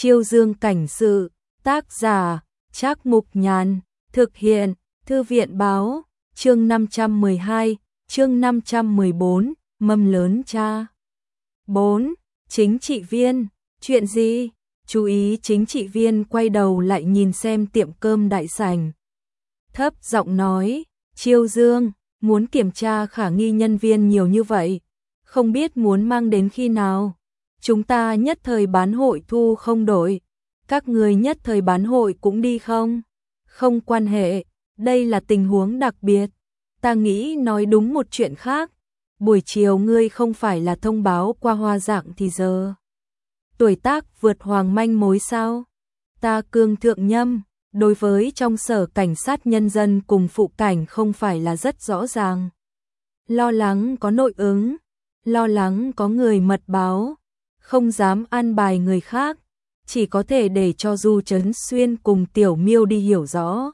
Chiêu Dương cảnh sự, tác giả, Trác Mục Nhàn, thực hiện, Thư viện báo, chương 512, chương 514, mâm lớn cha. 4. Chính trị viên, chuyện gì? Chú ý chính trị viên quay đầu lại nhìn xem tiệm cơm đại sảnh. Thấp giọng nói, Chiêu Dương, muốn kiểm tra khả nghi nhân viên nhiều như vậy, không biết muốn mang đến khi nào. Chúng ta nhất thời bán hội thu không đổi, các người nhất thời bán hội cũng đi không? Không quan hệ, đây là tình huống đặc biệt. Ta nghĩ nói đúng một chuyện khác. Buổi chiều ngươi không phải là thông báo qua Hoa Dạng thì giờ tuổi tác vượt hoàng manh mối sao? Ta Cương Thượng Nhâm, đối với trong sở cảnh sát nhân dân cùng phụ cảnh không phải là rất rõ ràng. Lo lắng có nội ứng, lo lắng có người mật báo, không dám an bài người khác, chỉ có thể để cho Du Trấn Xuyên cùng Tiểu Miêu đi hiểu rõ.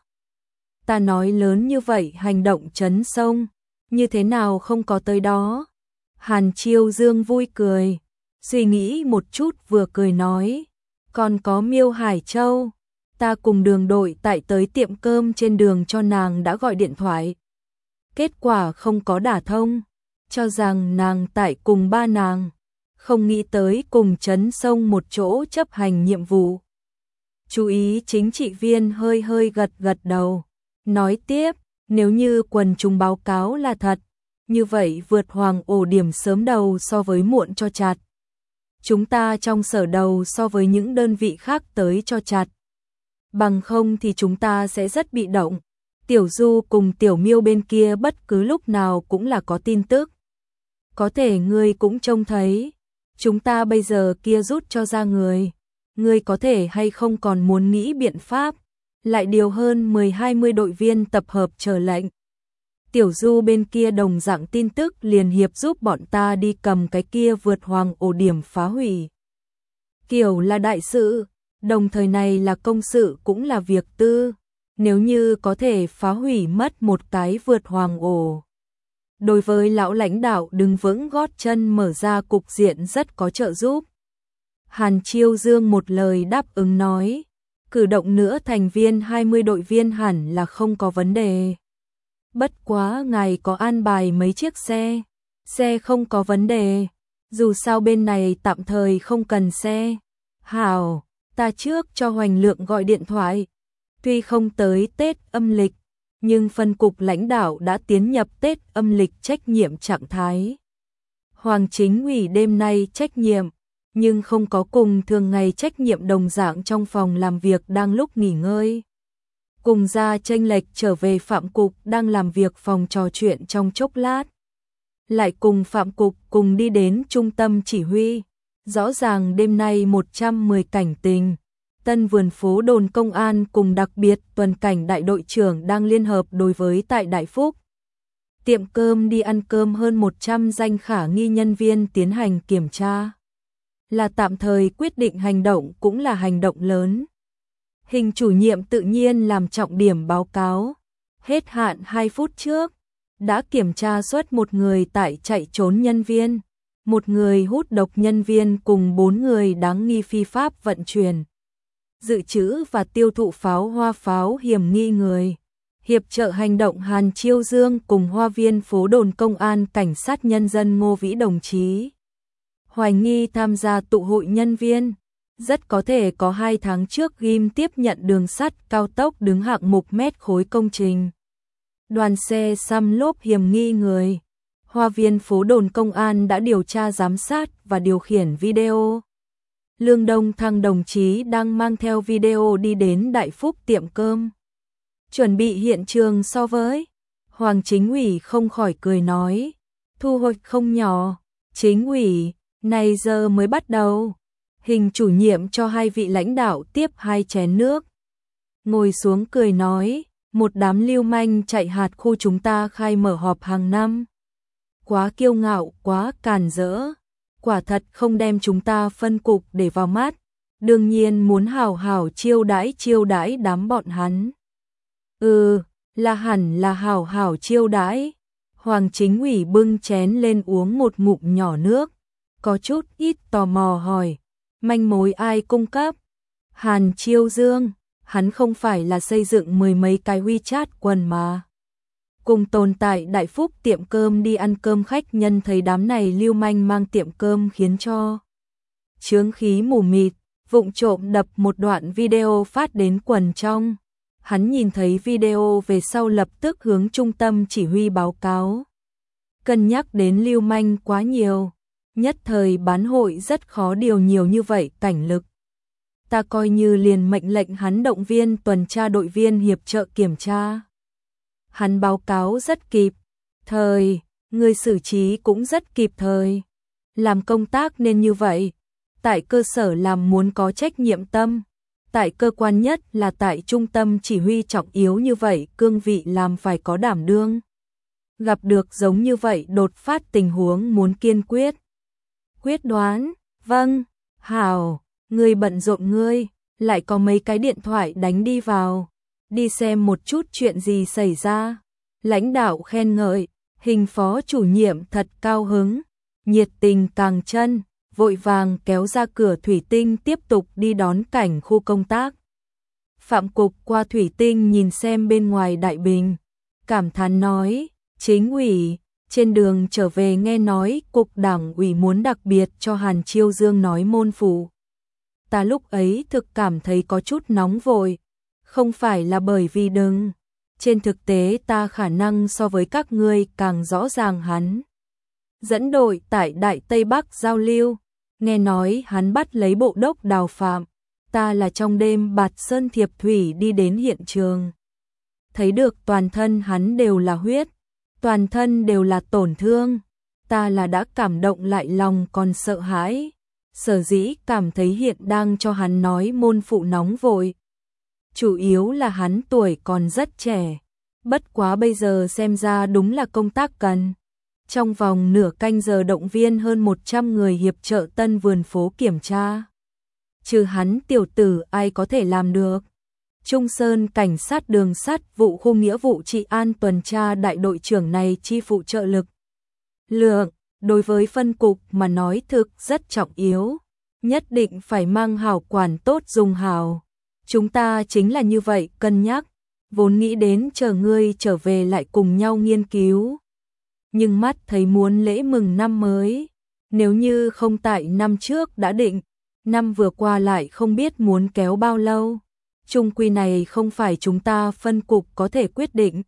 Ta nói lớn như vậy hành động chấn sông, như thế nào không có tới đó? Hàn Chiêu Dương vui cười, suy nghĩ một chút vừa cười nói, còn có Miêu Hải Châu, ta cùng đường đội tại tới tiệm cơm trên đường cho nàng đã gọi điện thoại. Kết quả không có đả thông, cho rằng nàng tại cùng ba nàng, không nghĩ tới cùng chấn sông một chỗ chấp hành nhiệm vụ. Chú ý chính trị viên hơi hơi gật gật đầu, nói tiếp, nếu như quần chúng báo cáo là thật, như vậy vượt hoàng ổ điểm sớm đầu so với muộn cho chặt. Chúng ta trong sở đầu so với những đơn vị khác tới cho chặt. Bằng không thì chúng ta sẽ rất bị động. Tiểu Du cùng Tiểu Miêu bên kia bất cứ lúc nào cũng là có tin tức. Có thể ngươi cũng trông thấy, chúng ta bây giờ kia rút cho ra người. Ngươi có thể hay không còn muốn nghĩ biện pháp, lại điều hơn 10-20 đội viên tập hợp chờ lệnh. Tiểu Du bên kia đồng dạng tin tức liền hiệp giúp bọn ta đi cầm cái kia vượt hoàng ổ điểm phá hủy. Kiểu là đại sự, đồng thời này là công sự cũng là việc tư, nếu như có thể phá hủy mất một cái vượt hoàng ổ. Đối với lão lãnh đạo đứng vững gót chân mở ra cục diện rất có trợ giúp. Hàn Chiêu Dương một lời đáp ứng nói, cử động nữa thành viên 20 đội viên hẳn là không có vấn đề. Bất quá ngài có an bài mấy chiếc xe, xe không có vấn đề, dù sao bên này tạm thời không cần xe. Hảo, ta trước cho Hoành Lượng gọi điện thoại, tuy không tới Tết âm lịch, nhưng phân cục lãnh đạo đã tiến nhập Tết âm lịch trách nhiệm trạng thái. Hoàng chính ủy đêm nay trách nhiệm, nhưng không có cùng thường ngày trách nhiệm đồng dạng trong phòng làm việc đang lúc nghỉ ngơi. Cùng ra chênh lệch trở về Phạm Cục đang làm việc phòng trò chuyện trong chốc lát. Lại cùng Phạm Cục cùng đi đến trung tâm chỉ huy. Rõ ràng đêm nay 110 cảnh tình. Tân vườn phố đồn công an cùng đặc biệt tuần cảnh đại đội trưởng đang liên hợp đối với tại Đại Phúc. Tiệm cơm đi ăn cơm hơn 100 danh khả nghi nhân viên tiến hành kiểm tra. Là tạm thời quyết định hành động cũng là hành động lớn. Hình chủ nhiệm tự nhiên làm trọng điểm báo cáo. Hết hạn 2 phút trước, đã kiểm tra xuất một người tại chạy trốn nhân viên, một người hút độc nhân viên cùng 4 người đáng nghi phi pháp vận chuyển, dự trữ và tiêu thụ pháo hoa pháo hiểm nghi người. Hiệp trợ hành động Hàn Chiêu Dương cùng Hoa viên phố đồn công an cảnh sát nhân dân Ngô Vĩ đồng chí. Hoài nghi tham gia tụ hội nhân viên. Rất có thể có 2 tháng trước ghim tiếp nhận đường sắt cao tốc đứng hạng mục mét khối công trình. Đoàn xe xăm lốp hiểm nghi người. Hoa viên phố đồn công an đã điều tra giám sát và điều khiển video. Lương Đông Thăng đồng chí đang mang theo video đi đến Đại Phúc tiệm cơm. Chuẩn bị hiện trường so với. Hoàng chính ủy không khỏi cười nói. Thu hoạch không nhỏ. Chính ủy, này giờ mới bắt đầu. Hình chủ nhiệm cho 2 vị lãnh đạo tiếp 2 chén nước. Ngồi xuống cười nói, một đám lưu manh chạy hạt khu chúng ta khai mở họp hàng năm. Quá kiêu ngạo, quá càn rỡ. Quả thật không đem chúng ta phân cục để vào mắt. Đương nhiên muốn hảo hảo chiêu đãi đám bọn hắn. Là hẳn là hảo hảo chiêu đãi. Hoàng chính ủy bưng chén lên uống một ngụm nhỏ nước. Có chút ít tò mò hỏi. Manh mối ai cung cấp? Hàn Chiêu Dương, hắn không phải là xây dựng mười mấy cái WeChat quần mà. Cùng tồn tại Đại Phúc tiệm cơm đi ăn cơm, khách nhân thấy đám này lưu manh mang tiệm cơm khiến cho chướng khí mù mịt, vụng trộm đập một đoạn video phát đến quần trong. Hắn nhìn thấy video về sau lập tức hướng trung tâm chỉ huy báo cáo. Cân nhắc đến lưu manh quá nhiều, nhất thời bán hội rất khó điều nhiều như vậy cảnh lực. Ta coi như liền mệnh lệnh hắn động viên tuần tra đội viên hiệp trợ kiểm tra. Hắn báo cáo rất kịp thời, người xử trí cũng rất kịp thời. Làm công tác nên như vậy, tại cơ sở làm muốn có trách nhiệm tâm, tại cơ quan nhất là tại trung tâm chỉ huy trọng yếu như vậy, cương vị làm phải có đảm đương. Gặp được giống như vậy đột phát tình huống muốn kiên quyết. Quyết đoán, vâng, hảo, ngươi bận rộn ngươi, lại có mấy cái điện thoại đánh đi vào, đi xem một chút chuyện gì xảy ra. Lãnh đạo khen ngợi, hình phó chủ nhiệm thật cao hứng, nhiệt tình càng chân, vội vàng kéo ra cửa thủy tinh tiếp tục đi đón cảnh khu công tác. Phạm Cục qua thủy tinh nhìn xem bên ngoài đại bình, cảm thán nói, chính ủy, trên đường trở về nghe nói cục đảng ủy muốn đặc biệt cho Hàn Chiêu Dương nói môn phụ. Ta lúc ấy thực cảm thấy có chút nóng vội, không phải là bởi vì đừng. Trên thực tế ta khả năng so với các ngươi càng rõ ràng hắn. Dẫn đội tại Đại Tây Bắc giao lưu, nghe nói hắn bắt lấy bộ đốc Đào Phạm, ta là trong đêm bạt sơn thiệp thủy đi đến hiện trường. Thấy được toàn thân hắn đều là huyết, toàn thân đều là tổn thương, ta là đã cảm động lại lòng còn sợ hãi. Sở dĩ cảm thấy hiện đang cho hắn nói môn phụ nóng vội. Chủ yếu là hắn tuổi còn rất trẻ, bất quá bây giờ xem ra đúng là công tác cần. Trong vòng nửa canh giờ động viên hơn 100 người hiệp trợ Tân Vườn phố kiểm tra. Trừ hắn tiểu tử ai có thể làm được. Trung Sơn cảnh sát đường sắt vụ khu nghĩa vụ trị an tuần tra đại đội trưởng này chi phụ trợ lực lượng, đối với phân cục mà nói thực rất trọng yếu, nhất định phải mang hảo quản tốt dùng hảo. Chúng ta chính là như vậy cân nhắc, vốn nghĩ đến chờ ngươi trở về lại cùng nhau nghiên cứu. Nhưng mắt thấy muốn lễ mừng năm mới, nếu như không tại năm trước đã định, năm vừa qua lại không biết muốn kéo bao lâu. Chung quy này không phải chúng ta phân cục có thể quyết định.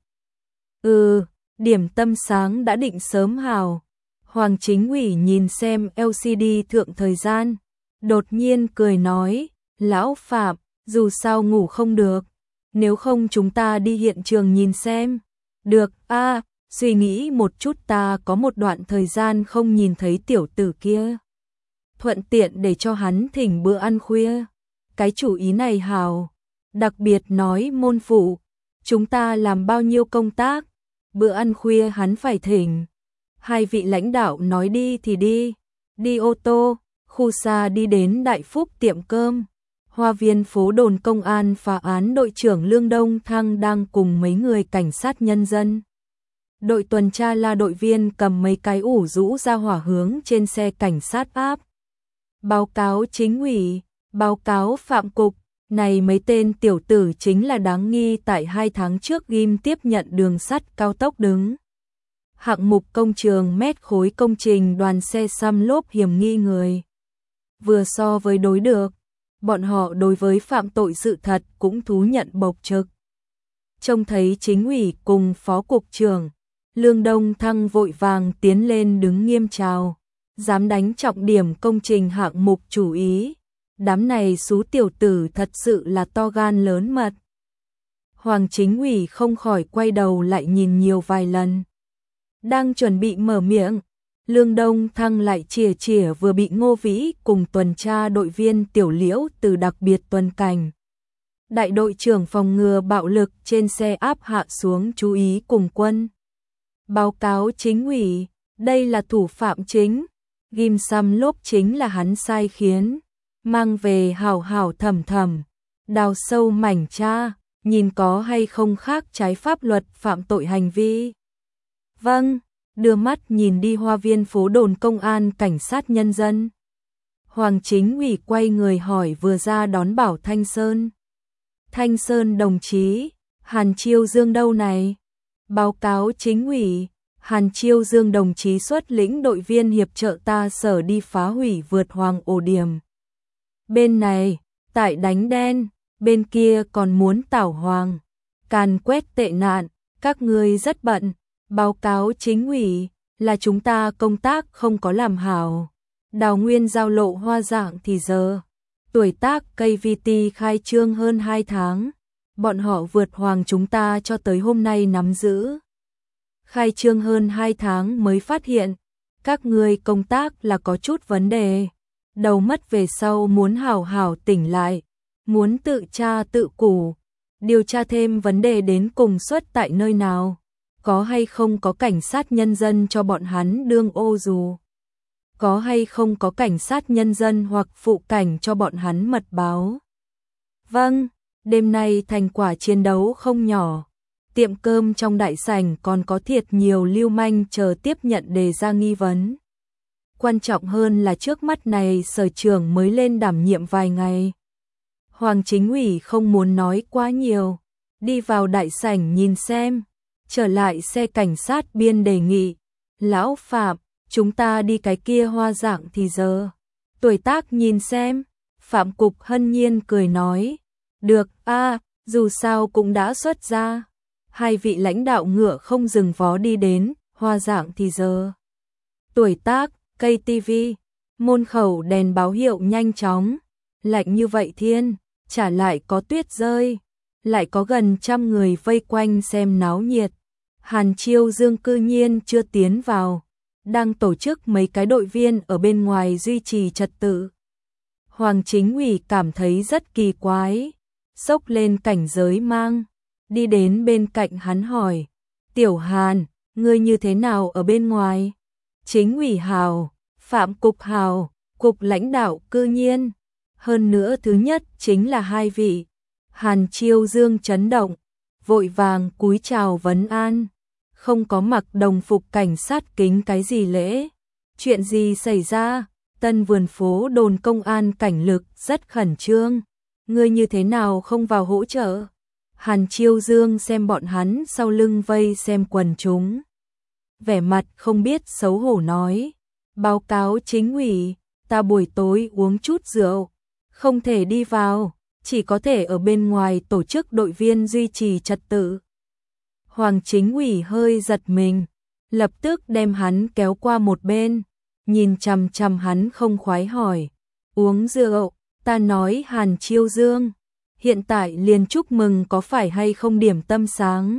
Điểm tâm sáng đã định sớm hào. Hoàng chính ủy nhìn xem LCD thượng thời gian, đột nhiên cười nói, lão Phạm, dù sao ngủ không được, nếu không chúng ta đi hiện trường nhìn xem. Được, suy nghĩ một chút, ta có một đoạn thời gian không nhìn thấy tiểu tử kia. Thuận tiện để cho hắn thỉnh bữa ăn khuya. Cái chủ ý này hào. Đặc biệt nói môn phụ, chúng ta làm bao nhiêu công tác, bữa ăn khuya hắn phải thỉnh. Hai vị lãnh đạo nói đi thì đi ô tô, khu xa đi đến Đại Phúc tiệm cơm. Hoa viên phố đồn công an phá án đội trưởng Lương Đông Thăng đang cùng mấy người cảnh sát nhân dân. Đội tuần tra là đội viên cầm mấy cái ủ rũ ra hỏa hướng trên xe cảnh sát áp. Báo cáo chính ủy, báo cáo Phạm Cục. Này mấy tên tiểu tử chính là đáng nghi tại 2 tháng trước ghim tiếp nhận đường sắt cao tốc đứng. Hạng mục công trường mét khối công trình đoàn xe xăm lốp hiểm nghi người. Vừa so với đối được, bọn họ đối với phạm tội sự thật cũng thú nhận bộc trực. Trông thấy chính ủy cùng phó cục trưởng, Lương Đông Thăng vội vàng tiến lên đứng nghiêm chào, dám đánh trọng điểm công trình hạng mục chủ ý. Đám này xú tiểu tử thật sự là to gan lớn mật. Hoàng chính ủy không khỏi quay đầu lại nhìn nhiều vài lần. Đang chuẩn bị mở miệng, Lương Đông Thăng lại chìa vừa bị Ngô Vĩ cùng tuần tra đội viên Tiểu Liễu từ đặc biệt tuần cảnh. Đại đội trưởng phòng ngừa bạo lực trên xe áp hạ xuống chú ý cùng quân. Báo cáo chính ủy, đây là thủ phạm chính, ghim xăm lốp chính là hắn sai khiến. Mang về hảo hảo thầm thầm, đào sâu mảnh tra, nhìn có hay không khác trái pháp luật phạm tội hành vi. Vâng, đưa mắt nhìn đi hoa viên phố đồn công an cảnh sát nhân dân. Hoàng Chính ủy quay người hỏi vừa ra đón bảo Thanh Sơn. Thanh Sơn đồng chí, Hàn Chiêu Dương đâu này? Báo cáo chính ủy, Hàn Chiêu Dương đồng chí xuất lĩnh đội viên hiệp trợ ta Sở đi phá hủy vượt hoàng ổ điểm. Bên này, tại đánh đen, bên kia còn muốn tảo hoàng, càn quét tệ nạn, các ngươi rất bận. Báo cáo chính ủy, là chúng ta công tác không có làm hảo. Đào Nguyên giao lộ Hoa Dạng thì giờ. Tuổi tác KVT khai trương hơn 2 tháng. Bọn họ vượt hoàng chúng ta cho tới hôm nay nắm giữ. Khai trương hơn 2 tháng mới phát hiện. Các ngươi công tác là có chút vấn đề. Đầu mất về sau muốn hảo hảo tỉnh lại. Muốn tự tra tự củ. Điều tra thêm vấn đề đến cùng xuất tại nơi nào. Có hay không có cảnh sát nhân dân cho bọn hắn đương ô dù. Có hay không có cảnh sát nhân dân hoặc phụ cảnh cho bọn hắn mật báo. Vâng, đêm nay thành quả chiến đấu không nhỏ. Tiệm cơm trong đại sảnh còn có thiệt nhiều lưu manh chờ tiếp nhận đề ra nghi vấn. Quan trọng hơn là trước mắt này sở trưởng mới lên đảm nhiệm vài ngày. Hoàng Chính ủy không muốn nói quá nhiều. Đi vào đại sảnh nhìn xem. Trở lại xe cảnh sát biên đề nghị. Lão Phạm, chúng ta đi cái kia Hoa Dạng thì giờ. Tuổi tác nhìn xem. Phạm Cục hân nhiên cười nói. Được a, dù sao cũng đã xuất ra. Hai vị lãnh đạo ngựa không dừng vó đi đến Hoa Dạng thì giờ. Tuổi tác, KTV, môn khẩu đèn báo hiệu nhanh chóng. Lạnh như vậy thiên, trả lại có tuyết rơi. Lại có gần 100 người vây quanh xem náo nhiệt. Hàn Chiêu Dương cư nhiên chưa tiến vào. Đang tổ chức mấy cái đội viên ở bên ngoài duy trì trật tự. Hoàng Chính ủy cảm thấy rất kỳ quái. Xốc lên cảnh giới mang. Đi đến bên cạnh hắn hỏi. Tiểu Hàn, ngươi như thế nào ở bên ngoài? Chính ủy hào, Phạm Cục hào, Cục lãnh đạo cư nhiên. Hơn nữa thứ nhất chính là hai vị. Hàn Chiêu Dương chấn động. Vội vàng cúi chào vấn an. Không có mặc đồng phục cảnh sát kính cái gì lễ. Chuyện gì xảy ra? Tân vườn phố đồn công an cảnh lực rất khẩn trương. Ngươi như thế nào không vào hỗ trợ? Hàn Chiêu Dương xem bọn hắn sau lưng vây xem quần chúng. Vẻ mặt không biết xấu hổ nói. Báo cáo chính ủy, ta buổi tối uống chút rượu. Không thể đi vào, chỉ có thể ở bên ngoài tổ chức đội viên duy trì trật tự. Hoàng Chính ủy hơi giật mình, lập tức đem hắn kéo qua một bên, nhìn chằm chằm hắn không khoái hỏi. Uống rượu, ta nói Hàn Chiêu Dương, hiện tại liền chúc mừng có phải hay không điểm tâm sáng.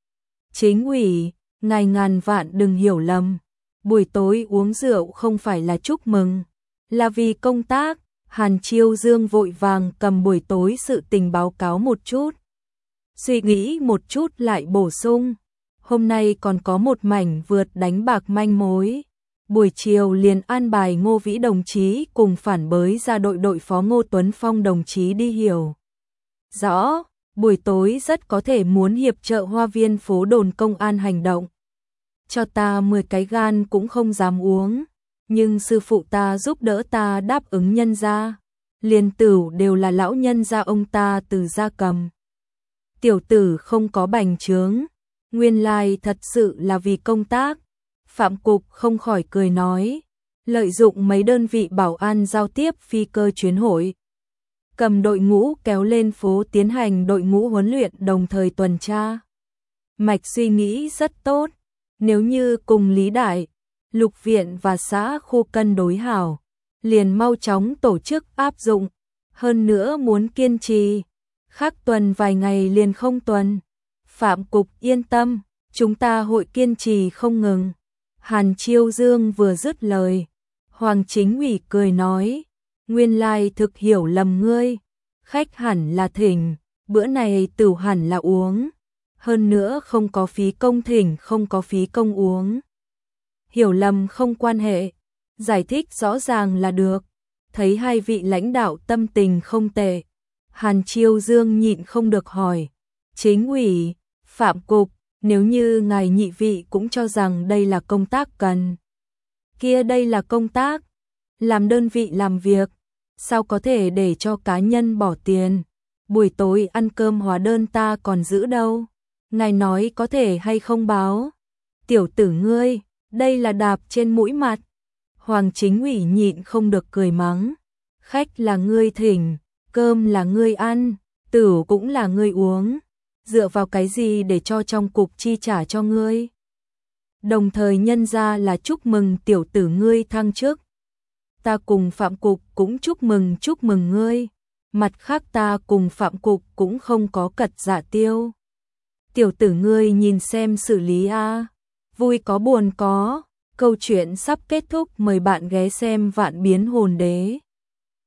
Chính ủy, ngài ngàn vạn đừng hiểu lầm, buổi tối uống rượu không phải là chúc mừng, là vì công tác. Hàn Chiêu Dương vội vàng cầm buổi tối sự tình báo cáo một chút. Suy nghĩ một chút lại bổ sung. Hôm nay còn có một mảnh vượt đánh bạc manh mối. Buổi chiều liền an bài Ngô Vĩ đồng chí cùng phản bới ra đội phó Ngô Tuấn Phong đồng chí đi hiểu. Rõ, buổi tối rất có thể muốn hiệp trợ Hoa Viên phố đồn công an hành động. Cho ta 10 cái gan cũng không dám uống. Nhưng sư phụ ta giúp đỡ ta đáp ứng nhân gia. Liền tửu đều là lão nhân gia ông ta từ gia cầm. Tiểu tử không có bành trướng. Nguyên lai thật sự là vì công tác. Phạm Cục không khỏi cười nói. Lợi dụng mấy đơn vị bảo an giao tiếp phi cơ chuyến hội. Cầm đội ngũ kéo lên phố tiến hành đội ngũ huấn luyện đồng thời tuần tra. Mạch suy nghĩ rất tốt. Nếu như cùng Lý Đại, Lục Viện và xã khu cân đối hảo, liền mau chóng tổ chức áp dụng. Hơn nữa muốn kiên trì. Khác tuần vài ngày liền không tuần. Phạm Cục yên tâm, chúng ta hội kiên trì không ngừng. Hàn Chiêu Dương vừa dứt lời. Hoàng Chính ủy cười nói. Nguyên lai thực hiểu lầm ngươi. Khách hẳn là thỉnh, bữa này tửu hẳn là uống. Hơn nữa không có phí công thỉnh, không có phí công uống. Hiểu lầm không quan hệ. Giải thích rõ ràng là được. Thấy hai vị lãnh đạo tâm tình không tệ. Hàn Chiêu Dương nhịn không được hỏi. Chính ủy, Phạm Cục, nếu như ngài nhị vị cũng cho rằng đây là công tác cần. Kia đây là công tác. làm đơn vị làm việc, sao có thể để cho cá nhân bỏ tiền. Buổi tối ăn cơm hóa đơn ta còn giữ đâu. Ngài nói có thể hay không báo. Tiểu tử ngươi, đây là đạp trên mũi mặt. Hoàng Chính Ủy nhịn không được cười mắng. Khách là ngươi thỉnh, cơm là ngươi ăn, tử cũng là ngươi uống. Dựa vào cái gì để cho trong cục chi trả cho ngươi? Đồng thời nhân ra là chúc mừng tiểu tử ngươi thăng chức. Ta cùng Phạm Cục cũng chúc mừng ngươi. Mặt khác ta cùng Phạm Cục cũng không có cật dạ tiêu. Tiểu tử ngươi nhìn xem xử lý a, vui có buồn có. Câu chuyện sắp kết thúc, mời bạn ghé xem Vạn Biến Hồn Đế.